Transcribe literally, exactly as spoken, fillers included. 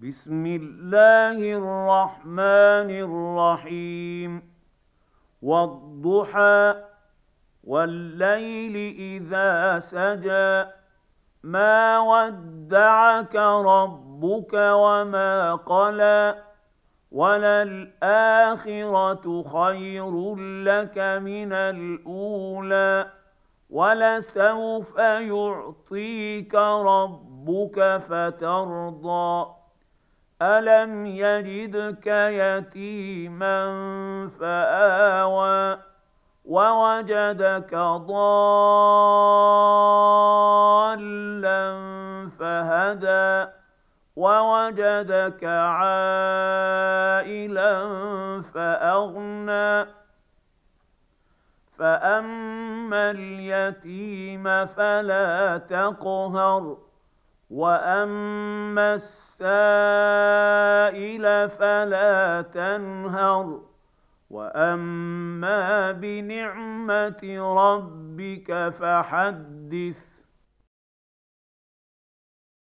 بسم الله الرحمن الرحيم. والضحى والليل إذا سجى ما ودعك ربك وما قلى وللآخرة خير لك من الأولى ولسوف يعطيك ربك فترضى ألم يجدك يتيما فآوى ووجدك ضالا فهدى ووجدك عائلا فأغنى فأما اليتيم فلا تقهر وأما السائل فلا تنهر وأما بنعمة ربك فحدث.